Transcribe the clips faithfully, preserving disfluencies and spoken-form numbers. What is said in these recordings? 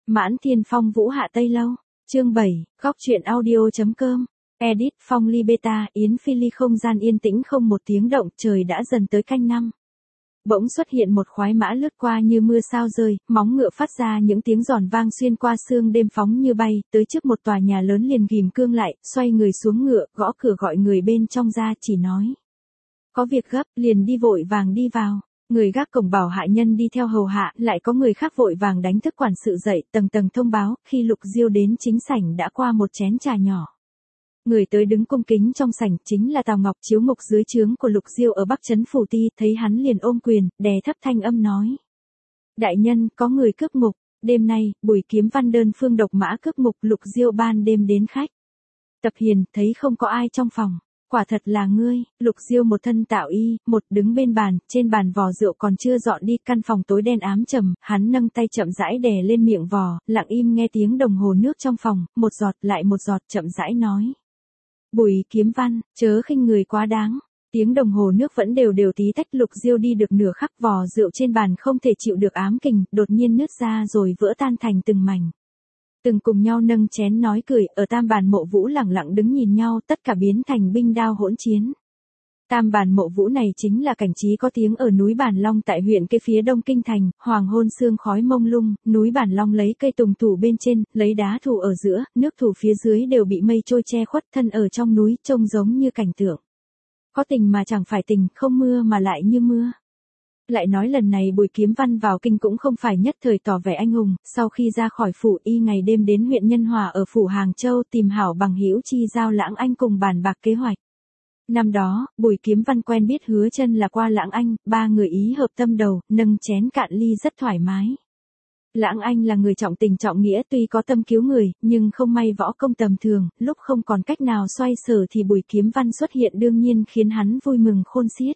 Mãn Thiên Phong Vũ Hạ Tây Lâu, chương bảy, góc truyện audio.com, edit Phong Ly Beta, Yến Phi Ly. Không gian yên tĩnh không một tiếng động, trời đã dần tới canh năm. Bỗng xuất hiện một khoái mã lướt qua như mưa sao rơi, móng ngựa phát ra những tiếng giòn vang xuyên qua sương đêm phóng như bay, tới trước một tòa nhà lớn liền ghim cương lại, xoay người xuống ngựa, gõ cửa gọi người bên trong ra, chỉ nói: có việc gấp, liền đi vội vàng đi vào. Người gác cổng bảo hạ nhân đi theo hầu hạ, lại có người khác vội vàng đánh thức quản sự dậy, tầng tầng thông báo, khi Lục Diêu đến chính sảnh đã qua một chén trà nhỏ. Người tới đứng cung kính trong sảnh chính là Tào Ngọc, chiếu mục dưới trướng của Lục Diêu ở Bắc Trấn Phủ Ti, thấy hắn liền ôm quyền, đè thấp thanh âm nói: đại nhân, có người cướp ngục, đêm nay, Bùi Kiếm Văn đơn phương độc mã cướp ngục. Lục Diêu ban đêm đến khách tập hiền, thấy không có ai trong phòng. Quả thật là ngươi. Lục Diêu một thân tạo y, một đứng bên bàn, trên bàn vò rượu còn chưa dọn đi, căn phòng tối đen ám trầm, hắn nâng tay chậm rãi đè lên miệng vò, lặng im nghe tiếng đồng hồ nước trong phòng, một giọt lại một giọt, chậm rãi nói: Bùi Kiếm Văn, chớ khinh người quá đáng. Tiếng đồng hồ nước vẫn đều đều tí tách. Lục Diêu đi được nửa khắc, vò rượu trên bàn không thể chịu được ám kình, đột nhiên nứt ra rồi vỡ tan thành từng mảnh. Từng cùng nhau nâng chén nói cười, ở tam bàn mộ vũ lẳng lặng đứng nhìn nhau, tất cả biến thành binh đao hỗn chiến. Tam bàn mộ vũ này chính là cảnh trí có tiếng ở núi Bản Long tại huyện kế phía đông kinh thành, hoàng hôn sương khói mông lung, núi Bản Long lấy cây tùng thủ bên trên, lấy đá thủ ở giữa, nước thủ phía dưới đều bị mây trôi che khuất, thân ở trong núi, trông giống như cảnh tượng. Có tình mà chẳng phải tình, không mưa mà lại như mưa. Lại nói lần này Bùi Kiếm Văn vào kinh cũng không phải nhất thời tỏ vẻ anh hùng, sau khi ra khỏi phủ y ngày đêm đến huyện Nhân Hòa ở phủ Hàng Châu tìm hảo bằng hữu chi giao Lãng Anh cùng bàn bạc kế hoạch. Năm đó, Bùi Kiếm Văn quen biết Hứa Chân là qua Lãng Anh, ba người ý hợp tâm đầu, nâng chén cạn ly rất thoải mái. Lãng Anh là người trọng tình trọng nghĩa, tuy có tâm cứu người, nhưng không may võ công tầm thường, lúc không còn cách nào xoay sở thì Bùi Kiếm Văn xuất hiện đương nhiên khiến hắn vui mừng khôn xiết.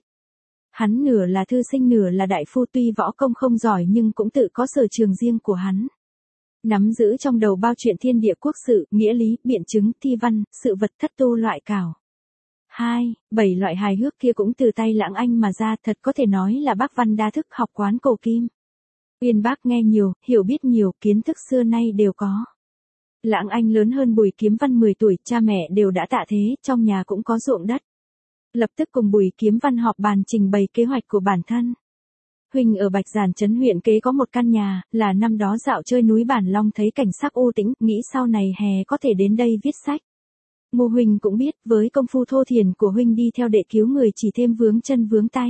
Hắn nửa là thư sinh nửa là đại phu, tuy võ công không giỏi nhưng cũng tự có sở trường riêng của hắn. Nắm giữ trong đầu bao chuyện thiên địa quốc sự, nghĩa lý, biện chứng, thi văn, sự vật thất tu loại cảo. Hai, bảy loại hài hước kia cũng từ tay Lãng Anh mà ra, thật có thể nói là bác văn đa thức, học quán cổ kim. Uyên bác nghe nhiều, hiểu biết nhiều, kiến thức xưa nay đều có. Lãng Anh lớn hơn Bùi Kiếm Văn mười tuổi, cha mẹ đều đã tạ thế, trong nhà cũng có ruộng đất. Lập tức cùng Bùi Kiếm Văn họp bàn trình bày kế hoạch của bản thân. Huynh ở Bạch Giản trấn huyện kế có một căn nhà, là năm đó dạo chơi núi Bản Long thấy cảnh sắc u tĩnh, nghĩ sau này hè có thể đến đây viết sách. Ngô huynh cũng biết, với công phu thô thiển của huynh đi theo đệ cứu người chỉ thêm vướng chân vướng tay.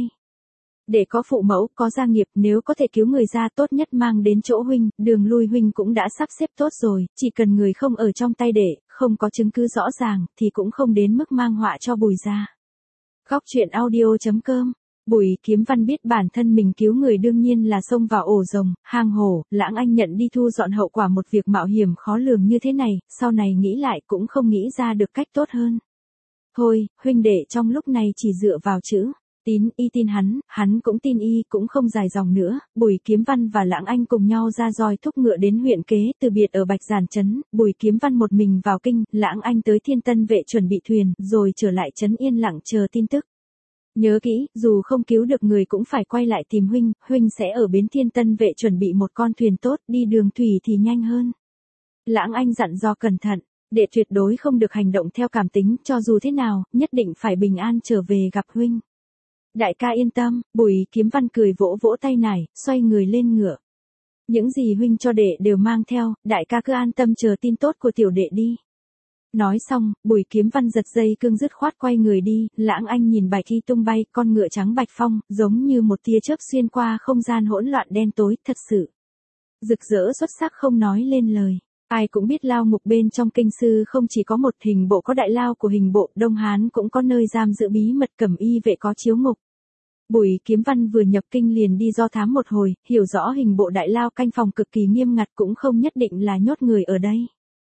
Để có phụ mẫu, có gia nghiệp, nếu có thể cứu người ra tốt nhất mang đến chỗ huynh, đường lui huynh cũng đã sắp xếp tốt rồi, chỉ cần người không ở trong tay đệ, không có chứng cứ rõ ràng, thì cũng không đến mức mang họa cho Bùi gia. Góc truyện audio.com, Bùi Kiếm Văn biết bản thân mình cứu người đương nhiên là xông vào ổ rồng, hang hổ, Lãng Anh nhận đi thu dọn hậu quả một việc mạo hiểm khó lường như thế này, sau này nghĩ lại cũng không nghĩ ra được cách tốt hơn. Thôi, huynh đệ trong lúc này chỉ dựa vào chữ tín, y tin hắn, hắn cũng tin y, cũng không dài dòng nữa. Bùi Kiếm Văn và Lãng Anh cùng nhau ra roi thúc ngựa đến huyện kế, từ biệt ở Bạch Giản trấn, Bùi Kiếm Văn một mình vào kinh, Lãng Anh tới Thiên Tân Vệ chuẩn bị thuyền, rồi trở lại trấn yên lặng chờ tin tức. Nhớ kỹ, dù không cứu được người cũng phải quay lại tìm huynh, huynh sẽ ở bến Thiên Tân Vệ chuẩn bị một con thuyền tốt, đi đường thủy thì nhanh hơn. Lãng Anh dặn dò cẩn thận, đệ tuyệt đối không được hành động theo cảm tính, cho dù thế nào, nhất định phải bình an trở về gặp huynh. Đại ca yên tâm. Bùi Kiếm Văn cười vỗ vỗ tay nải, xoay người lên ngựa. Những gì huynh cho đệ đều mang theo, đại ca cứ an tâm chờ tin tốt của tiểu đệ đi. Nói xong, Bùi Kiếm Văn giật dây cương dứt khoát quay người đi. Lãng Anh nhìn bạch y tung bay, con ngựa trắng bạch phong, giống như một tia chớp xuyên qua không gian hỗn loạn đen tối, thật sự rực rỡ xuất sắc không nói lên lời. Ai cũng biết lao ngục bên trong kinh sư không chỉ có một, hình bộ có đại lao của hình bộ, Đông Hán cũng có nơi giam giữ bí mật, cẩm y vệ có chiếu ngục. Bùi Kiếm Văn vừa nhập kinh liền đi do thám một hồi, hiểu rõ hình bộ đại lao canh phòng cực kỳ nghiêm ngặt, cũng không nhất định là nhốt người ở đây.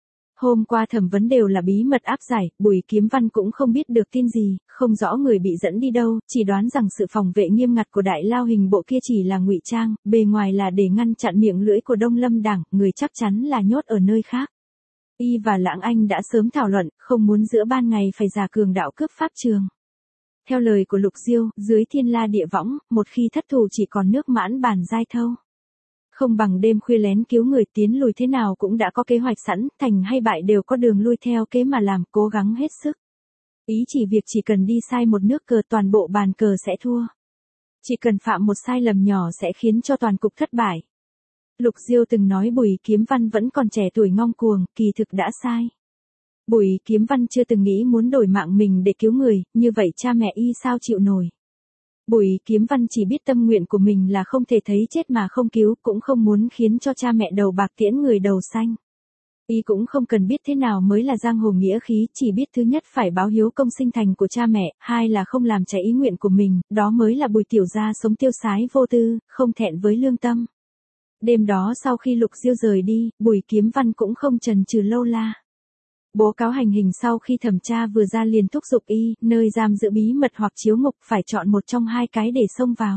Hôm qua thẩm vấn đều là bí mật áp giải, Bùi Kiếm Văn cũng không biết được tin gì, không rõ người bị dẫn đi đâu, chỉ đoán rằng sự phòng vệ nghiêm ngặt của đại lao hình bộ kia chỉ là ngụy trang, bề ngoài là để ngăn chặn miệng lưỡi của Đông Lâm Đảng, người chắc chắn là nhốt ở nơi khác. Y và Lãng Anh đã sớm thảo luận, không muốn giữa ban ngày phải giả cường đạo cướp pháp trường. Theo lời của Lục Diêu, dưới thiên la địa võng, một khi thất thủ chỉ còn nước Mãn Bản Giai Thâu. Không bằng đêm khuya lén cứu người, tiến lùi thế nào cũng đã có kế hoạch sẵn, thành hay bại đều có đường lui theo kế mà làm, cố gắng hết sức. Ý chỉ việc chỉ cần đi sai một nước cờ toàn bộ bàn cờ sẽ thua. Chỉ cần phạm một sai lầm nhỏ sẽ khiến cho toàn cục thất bại. Lục Diêu từng nói Bùi Kiếm Văn vẫn còn trẻ tuổi ngông cuồng, kỳ thực đã sai. Bùi Kiếm Văn chưa từng nghĩ muốn đổi mạng mình để cứu người, như vậy cha mẹ y sao chịu nổi. Bùi Kiếm Văn chỉ biết tâm nguyện của mình là không thể thấy chết mà không cứu, cũng không muốn khiến cho cha mẹ đầu bạc tiễn người đầu xanh. Y cũng không cần biết thế nào mới là giang hồ nghĩa khí, chỉ biết thứ nhất phải báo hiếu công sinh thành của cha mẹ, hai là không làm trái ý nguyện của mình, đó mới là Bùi tiểu gia sống tiêu sái vô tư, không thẹn với lương tâm. Đêm đó sau khi Lục Diêu rời đi, Bùi Kiếm Văn cũng không chần chừ lâu la. Bố cáo hành hình sau khi thẩm tra vừa ra liền thúc giục y, nơi giam giữ bí mật hoặc chiếu ngục phải chọn một trong hai cái để xông vào.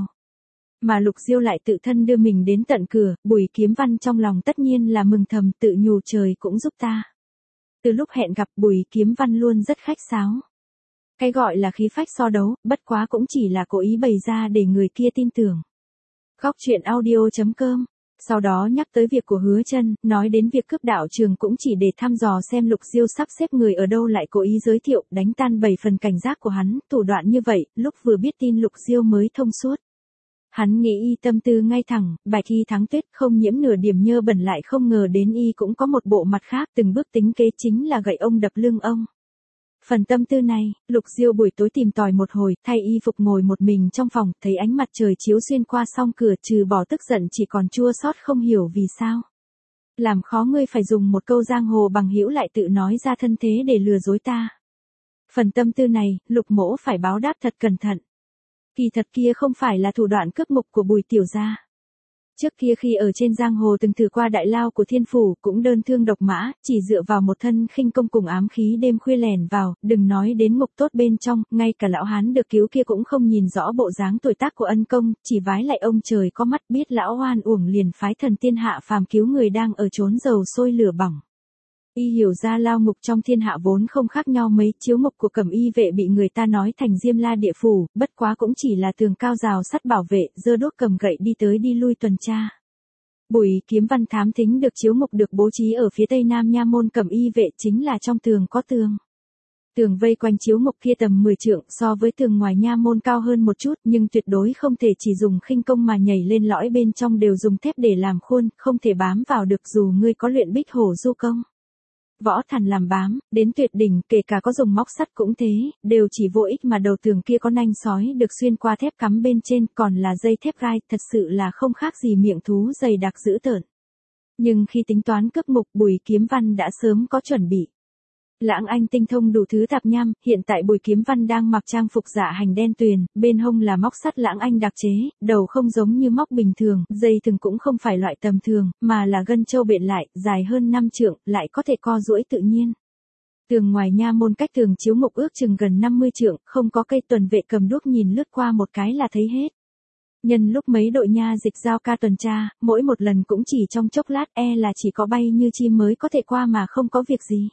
Mà Lục Diêu lại tự thân đưa mình đến tận cửa, Bùi Kiếm Văn trong lòng tất nhiên là mừng thầm, tự nhủ trời cũng giúp ta. Từ lúc hẹn gặp Bùi Kiếm Văn luôn rất khách sáo. Cái gọi là khí phách so đấu, bất quá cũng chỉ là cố ý bày ra để người kia tin tưởng. Góc truyện audio chấm com. Sau đó nhắc tới việc của Hứa Chân, nói đến việc cướp đạo trường cũng chỉ để thăm dò xem Lục Diêu sắp xếp người ở đâu, lại cố ý giới thiệu, đánh tan bảy phần cảnh giác của hắn, thủ đoạn như vậy, lúc vừa biết tin Lục Diêu mới thông suốt. Hắn nghĩ y tâm tư ngay thẳng, bạch y thắng tuyết, không nhiễm nửa điểm nhơ bẩn, lại không ngờ đến y cũng có một bộ mặt khác, từng bước tính kế chính là gậy ông đập lưng ông. Phần tâm tư này, Lục Diêu buổi tối tìm tòi một hồi, thay y phục ngồi một mình trong phòng, thấy ánh mặt trời chiếu xuyên qua song cửa, trừ bỏ tức giận chỉ còn chua xót, không hiểu vì sao. Làm khó ngươi phải dùng một câu giang hồ bằng hữu lại tự nói ra thân thế để lừa dối ta. Phần tâm tư này, Lục mỗ phải báo đáp thật cẩn thận. Kỳ thật kia không phải là thủ đoạn cướp mục của Bùi tiểu gia. Trước kia khi ở trên giang hồ từng thử qua đại lao của Thiên Phủ, cũng đơn thương độc mã, chỉ dựa vào một thân khinh công cùng ám khí đêm khuya lẻn vào, đừng nói đến ngục tốt bên trong, ngay cả lão hán được cứu kia cũng không nhìn rõ bộ dáng tuổi tác của ân công, chỉ vái lại ông trời có mắt, biết lão oan uổng liền phái thần tiên hạ phàm cứu người đang ở chốn dầu sôi lửa bỏng. Y hiểu ra lao ngục trong thiên hạ vốn không khác nhau mấy, chiếu ngục của Cẩm Y vệ bị người ta nói thành Diêm La địa phủ, bất quá cũng chỉ là tường cao rào sắt bảo vệ, giơ đuốc cầm gậy đi tới đi lui tuần tra. Bùi Kiếm Văn thám thính được chiếu ngục được bố trí ở phía tây nam nha môn Cẩm Y vệ, chính là trong tường có tường. Tường vây quanh chiếu ngục kia tầm mười trượng, so với tường ngoài nha môn cao hơn một chút, nhưng tuyệt đối không thể chỉ dùng khinh công mà nhảy lên lõi, bên trong đều dùng thép để làm khuôn, không thể bám vào được dù ngươi có luyện Bích Hổ Du công. Võ thần làm bám, đến tuyệt đỉnh, kể cả có dùng móc sắt cũng thế, đều chỉ vô ích, mà đầu tường kia có nanh sói được xuyên qua thép cắm bên trên, còn là dây thép gai, thật sự là không khác gì miệng thú dày đặc dữ tợn. Nhưng khi tính toán cướp mục, Bùi Kiếm Văn đã sớm có chuẩn bị. Lãng Anh tinh thông đủ thứ tạp nham, hiện tại Bùi Kiếm Văn đang mặc trang phục dạ hành đen tuyền, bên hông là móc sắt Lãng Anh đặc chế, đầu không giống như móc bình thường, dây thừng cũng không phải loại tầm thường, mà là gân châu bện lại, dài hơn năm trượng, lại có thể co duỗi tự nhiên. Tường ngoài nha môn cách tường chiếu ngục ước chừng gần năm mươi trượng, không có cây tuần vệ cầm đuốc nhìn lướt qua một cái là thấy hết. Nhân lúc mấy đội nha dịch giao ca tuần tra, mỗi một lần cũng chỉ trong chốc lát, e là chỉ có bay như chim mới có thể qua mà không có việc gì.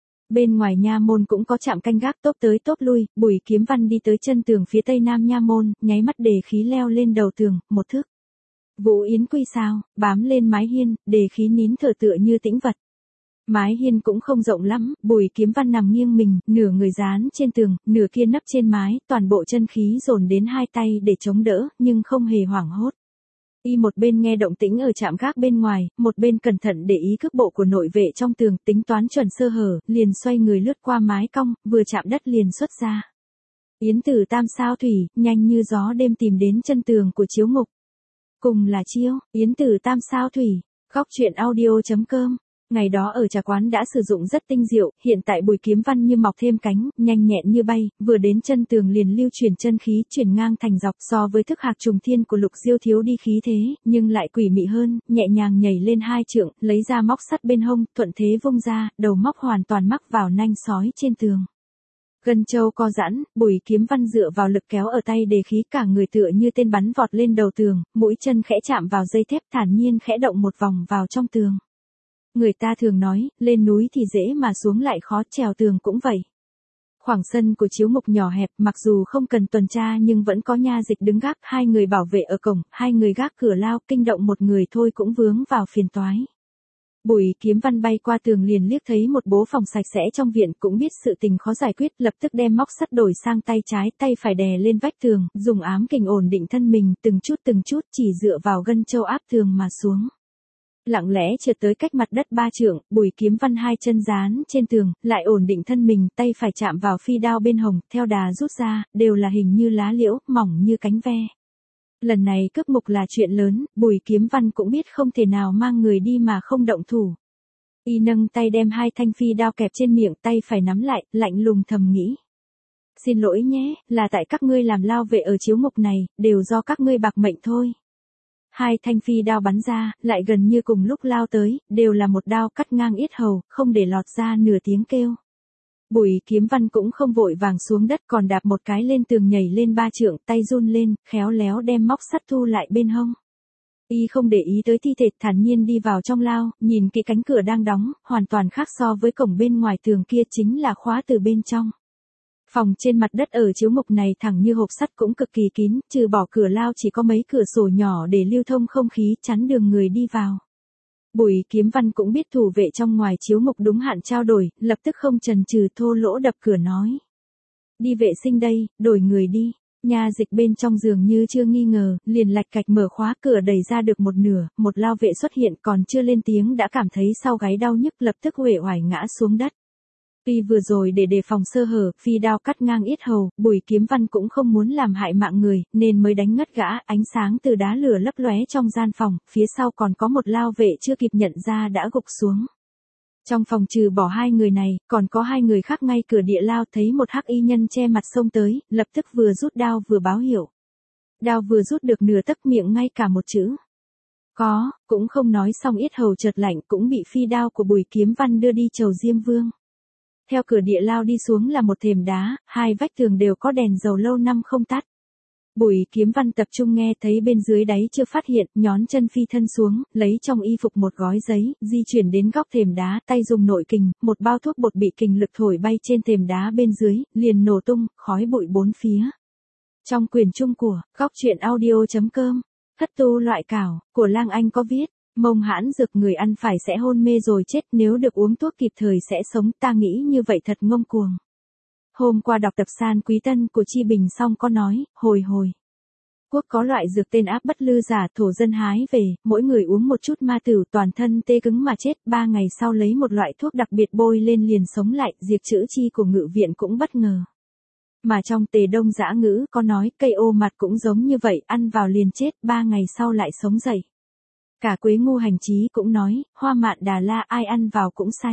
Bên ngoài nha môn cũng có trạm canh gác tốp tới tốp lui, Bùi Kiếm Văn đi tới chân tường phía tây nam nha môn, nháy mắt đề khí leo lên đầu tường, một thước. Vũ Yến quy sao, bám lên mái hiên, đề khí nín thở tựa như tĩnh vật. Mái hiên cũng không rộng lắm, Bùi Kiếm Văn nằm nghiêng mình, nửa người dán trên tường, nửa kia nấp trên mái, toàn bộ chân khí dồn đến hai tay để chống đỡ, nhưng không hề hoảng hốt. Y một bên nghe động tĩnh ở trạm gác bên ngoài, một bên cẩn thận để ý cước bộ của nội vệ trong tường, tính toán chuẩn sơ hở, liền xoay người lướt qua mái cong, vừa chạm đất liền xuất ra. Yến tử tam sao thủy, nhanh như gió đêm tìm đến chân tường của chiếu ngục. Cùng là chiêu, Yến tử tam sao thủy, góc truyện audio chấm com. Ngày đó ở trà quán đã sử dụng rất tinh diệu, hiện tại Bùi Kiếm Văn như mọc thêm cánh, nhanh nhẹn như bay, vừa đến chân tường liền lưu chuyển chân khí, chuyển ngang thành dọc, so với thức hạc trùng thiên của Lục Diêu thiếu đi khí thế, nhưng lại quỷ mị hơn, nhẹ nhàng nhảy lên hai trượng, lấy ra móc sắt bên hông, thuận thế vung ra, đầu móc hoàn toàn mắc vào nanh sói trên tường. Gân châu co giãn, Bùi Kiếm Văn dựa vào lực kéo ở tay đề khí, cả người tựa như tên bắn vọt lên đầu tường, mũi chân khẽ chạm vào dây thép, thản nhiên khẽ động một vòng vào trong tường. Người ta thường nói, lên núi thì dễ mà xuống lại khó, trèo tường cũng vậy. Khoảng sân của chiếu mục nhỏ hẹp, mặc dù không cần tuần tra nhưng vẫn có nha dịch đứng gác, hai người bảo vệ ở cổng, hai người gác cửa lao, kinh động một người thôi cũng vướng vào phiền toái. Bùi Kiếm Văn bay qua tường liền liếc thấy một bố phòng sạch sẽ trong viện, cũng biết sự tình khó giải quyết, lập tức đem móc sắt đổi sang tay trái, tay phải đè lên vách tường, dùng ám kình ổn định thân mình, từng chút từng chút chỉ dựa vào gân châu áp tường mà xuống. Lặng lẽ trượt tới cách mặt đất ba trượng, Bùi Kiếm Văn hai chân dán trên tường, lại ổn định thân mình, tay phải chạm vào phi đao bên hồng, theo đà rút ra, đều là hình như lá liễu, mỏng như cánh ve. Lần này cướp mục là chuyện lớn, Bùi Kiếm Văn cũng biết không thể nào mang người đi mà không động thủ. Y nâng tay đem hai thanh phi đao kẹp trên miệng, tay phải nắm lại, lạnh lùng thầm nghĩ. Xin lỗi nhé, là tại các ngươi làm lao vệ ở chiếu mục này, đều do các ngươi bạc mệnh thôi. Hai thanh phi đao bắn ra, lại gần như cùng lúc lao tới, đều là một đao cắt ngang yết hầu, không để lọt ra nửa tiếng kêu. Bùi Kiếm Văn cũng không vội vàng xuống đất, còn đạp một cái lên tường nhảy lên ba trượng, tay run lên, khéo léo đem móc sắt thu lại bên hông. Y không để ý tới thi thể, thản nhiên đi vào trong lao, nhìn kỹ cánh cửa đang đóng, hoàn toàn khác so với cổng bên ngoài tường kia, chính là khóa từ bên trong. Phòng trên mặt đất ở chiếu mục này thẳng như hộp sắt, cũng cực kỳ kín, trừ bỏ cửa lao chỉ có mấy cửa sổ nhỏ để lưu thông không khí, chắn đường người đi vào. Bùi Kiếm Văn cũng biết thủ vệ trong ngoài chiếu mục đúng hạn trao đổi, lập tức không chần chừ thô lỗ đập cửa nói. Đi vệ sinh đây, đổi người đi. Nha dịch bên trong giường như chưa nghi ngờ, liền lạch cạch mở khóa, cửa đẩy ra được một nửa, một lao vệ xuất hiện, còn chưa lên tiếng đã cảm thấy sau gáy đau nhức, lập tức uể oải ngã xuống đất. Tuy vừa rồi để đề phòng sơ hở, phi đao cắt ngang yết hầu, Bùi Kiếm Văn cũng không muốn làm hại mạng người, nên mới đánh ngất gã, ánh sáng từ đá lửa lấp lóe trong gian phòng, phía sau còn có một lao vệ chưa kịp nhận ra đã gục xuống. Trong phòng trừ bỏ hai người này, còn có hai người khác ngay cửa địa lao, thấy một hắc y nhân che mặt xông tới, lập tức vừa rút đao vừa báo hiệu. Đao vừa rút được nửa tấc, miệng ngay cả một chữ. Có, cũng không nói xong yết hầu chợt lạnh, cũng bị phi đao của Bùi Kiếm Văn đưa đi chầu Diêm Vương. Theo cửa địa lao đi xuống là một thềm đá, hai vách tường đều có đèn dầu lâu năm không tắt. Bùi Kiếm Văn tập trung nghe thấy bên dưới đáy chưa phát hiện, nhón chân phi thân xuống, lấy trong y phục một gói giấy, di chuyển đến góc thềm đá, tay dùng nội kình, một bao thuốc bột bị kình lực thổi bay trên thềm đá bên dưới, liền nổ tung, khói bụi bốn phía. Trong quyển chung của góc truyện audio chấm com, thất tu loại cảo, của Lang Anh có viết. Mông hãn dược người ăn phải sẽ hôn mê rồi chết, nếu được uống thuốc kịp thời sẽ sống, ta nghĩ như vậy thật ngông cuồng. Hôm qua đọc tập San Quý Tân của Chi Bình xong có nói, hồi hồi. Quốc có loại dược tên áp bất lư giả, thổ dân hái về, mỗi người uống một chút ma tử, toàn thân tê cứng mà chết, ba ngày sau lấy một loại thuốc đặc biệt bôi lên liền sống lại, diệt chữ chi của ngự viện cũng bất ngờ. Mà trong Tề Đông Dã Ngữ có nói, cây ô mặt cũng giống như vậy, ăn vào liền chết, ba ngày sau lại sống dậy. Cả Quế Ngu Hành Chí cũng nói, hoa mạn Đà La ai ăn vào cũng say.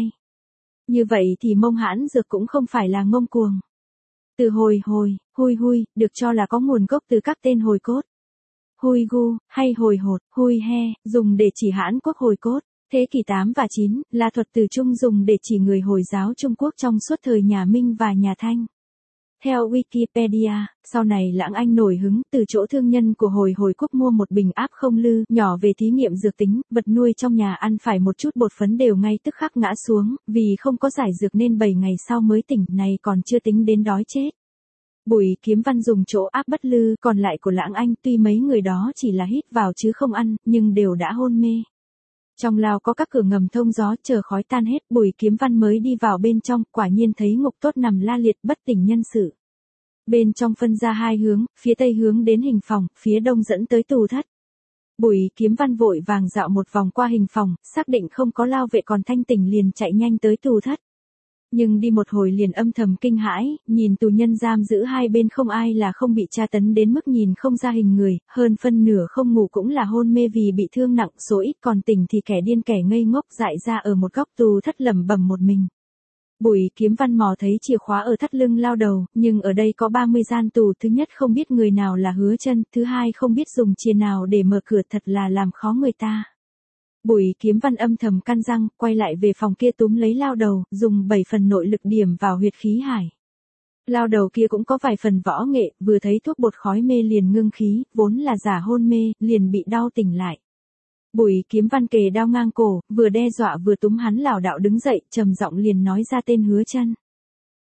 Như vậy thì mông hãn dược cũng không phải là ngông cuồng. Từ hồi hồi, hui hui, được cho là có nguồn gốc từ các tên hồi cốt. Hui gu, hay hồi hột, hui he, dùng để chỉ Hãn Quốc hồi cốt. Thế kỷ tám và chín, là thuật từ Trung dùng để chỉ người Hồi giáo Trung Quốc trong suốt thời nhà Minh và nhà Thanh. Theo Wikipedia, sau này Lãng Anh nổi hứng từ chỗ thương nhân của Hồi Hồi Quốc mua một bình áp không lư nhỏ về thí nghiệm dược tính, vật nuôi trong nhà ăn phải một chút bột phấn đều ngay tức khắc ngã xuống, vì không có giải dược nên bảy ngày sau mới tỉnh, này còn chưa tính đến đói chết. Bùi Kiếm Văn dùng chỗ áp bất lư còn lại của Lãng Anh, tuy mấy người đó chỉ là hít vào chứ không ăn, nhưng đều đã hôn mê. Trong lao có các cửa ngầm thông gió, chờ khói tan hết, Bùi Kiếm Văn mới đi vào bên trong, quả nhiên thấy ngục tốt nằm la liệt bất tỉnh nhân sự. Bên trong phân ra hai hướng, phía tây hướng đến hình phòng, phía đông dẫn tới tù thất. Bùi Kiếm Văn vội vàng dạo một vòng qua hình phòng, xác định không có lao vệ còn thanh tỉnh liền chạy nhanh tới tù thất. Nhưng đi một hồi liền âm thầm kinh hãi, nhìn tù nhân giam giữ hai bên không ai là không bị tra tấn đến mức nhìn không ra hình người, hơn phân nửa không ngủ cũng là hôn mê vì bị thương nặng, số ít còn tỉnh thì kẻ điên kẻ ngây ngốc dại ra ở một góc tù thất lẩm bẩm một mình. Bùi Kiếm Văn mò thấy chìa khóa ở thắt lưng lao đầu, nhưng ở đây có ba mươi gian tù, thứ nhất không biết người nào là Hứa Chân, thứ hai không biết dùng chìa nào để mở cửa, thật là làm khó người ta. Bùi Kiếm Văn âm thầm căn răng, quay lại về phòng kia túm lấy lao đầu, dùng bảy phần nội lực điểm vào huyệt khí hải. Lao đầu kia cũng có vài phần võ nghệ, vừa thấy thuốc bột khói mê liền ngưng khí, vốn là giả hôn mê, liền bị đau tỉnh lại. Bùi Kiếm Văn kề đao ngang cổ, vừa đe dọa vừa túm hắn lảo đảo đứng dậy, trầm giọng liền nói ra tên Hứa Chân.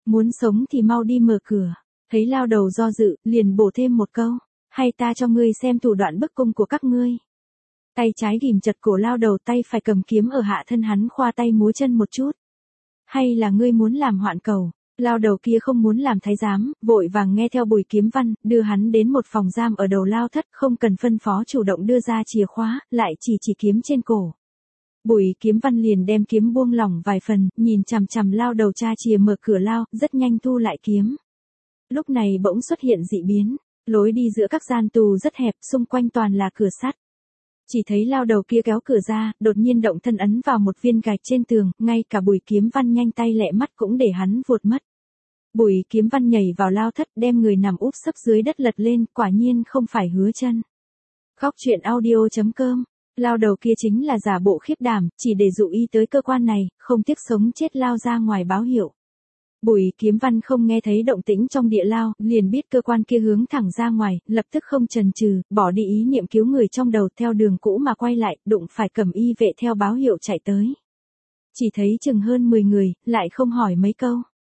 Muốn sống thì mau đi mở cửa. Thấy lao đầu do dự, liền bổ thêm một câu. Hay ta cho ngươi xem thủ đoạn bức cung của các ngươi. Tay trái ghìm chặt cổ lao đầu, tay phải cầm kiếm ở hạ thân hắn khoa tay múa chân một chút. Hay là ngươi muốn làm hoạn cầu? Lao đầu kia không muốn làm thái giám, vội vàng nghe theo Bùi Kiếm Văn, đưa hắn đến một phòng giam ở đầu lao thất, không cần phân phó chủ động đưa ra chìa khóa, lại chỉ chỉ kiếm trên cổ. Bùi Kiếm Văn liền đem kiếm buông lỏng vài phần, nhìn chằm chằm lao đầu tra chìa mở cửa lao, rất nhanh thu lại kiếm. Lúc này bỗng xuất hiện dị biến, lối đi giữa các gian tù rất hẹp, xung quanh toàn là cửa sắt. Chỉ thấy lao đầu kia kéo cửa ra, đột nhiên động thân ấn vào một viên gạch trên tường, ngay cả Bùi Kiếm Văn nhanh tay lẹ mắt cũng để hắn vuột mất. Bùi Kiếm Văn nhảy vào lao thất, đem người nằm úp sấp dưới đất lật lên, quả nhiên không phải Hứa Chân. Góc truyện audio chấm com. Lao đầu kia chính là giả bộ khiếp đảm, chỉ để dụ y tới cơ quan này, không tiếc sống chết lao ra ngoài báo hiệu. Bùi Kiếm Văn không nghe thấy động tĩnh trong địa lao, liền biết cơ quan kia hướng thẳng ra ngoài, lập tức không chần chừ, bỏ đi ý niệm cứu người trong đầu, theo đường cũ mà quay lại, đụng phải Cẩm Y vệ theo báo hiệu chạy tới. Chỉ thấy chừng hơn mười người, lại không hỏi mấy câu.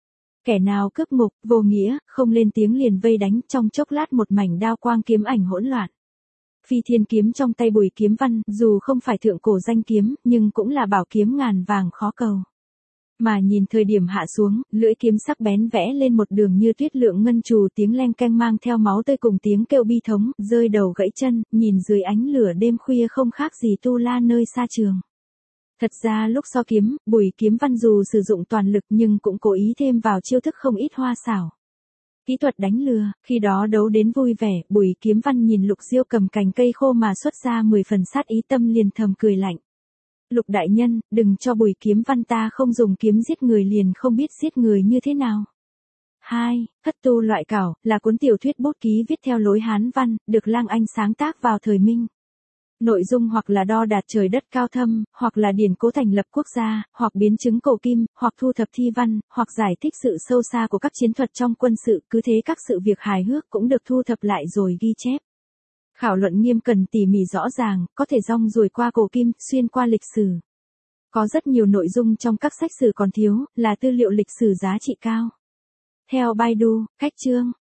Kẻ nào cướp ngục, vô nghĩa, không lên tiếng liền vây đánh, trong chốc lát một mảnh đao quang kiếm ảnh hỗn loạn. Phi Thiên kiếm trong tay Bùi Kiếm Văn, dù không phải thượng cổ danh kiếm, nhưng cũng là bảo kiếm ngàn vàng khó cầu. Mà nhìn thời điểm hạ xuống, lưỡi kiếm sắc bén vẽ lên một đường như tuyết lượng ngân trù, tiếng leng keng mang theo máu tươi cùng tiếng kêu bi thống, rơi đầu gãy chân, nhìn dưới ánh lửa đêm khuya không khác gì tu la nơi xa trường. Thật ra lúc so kiếm, Bùi Kiếm Văn dù sử dụng toàn lực nhưng cũng cố ý thêm vào chiêu thức không ít hoa xảo. Kỹ thuật đánh lừa, khi đó đấu đến vui vẻ, Bùi Kiếm Văn nhìn Lục Diêu cầm cành cây khô mà xuất ra mười phần sát ý, tâm liền thầm cười lạnh. Lục đại nhân, đừng cho Bùi Kiếm Văn ta không dùng kiếm giết người liền không biết giết người như thế nào. hai. Hất tu loại cảo, là cuốn tiểu thuyết bút ký viết theo lối Hán văn, được Lang Anh sáng tác vào thời Minh. Nội dung hoặc là đo đạc trời đất cao thâm, hoặc là điển cố thành lập quốc gia, hoặc biến chứng cổ kim, hoặc thu thập thi văn, hoặc giải thích sự sâu xa của các chiến thuật trong quân sự, cứ thế các sự việc hài hước cũng được thu thập lại rồi ghi chép. Khảo luận nghiêm cần tỉ mỉ rõ ràng, có thể rong ruổi qua cổ kim, xuyên qua lịch sử. Có rất nhiều nội dung trong các sách sử còn thiếu, là tư liệu lịch sử giá trị cao. Theo Baidu, cách chương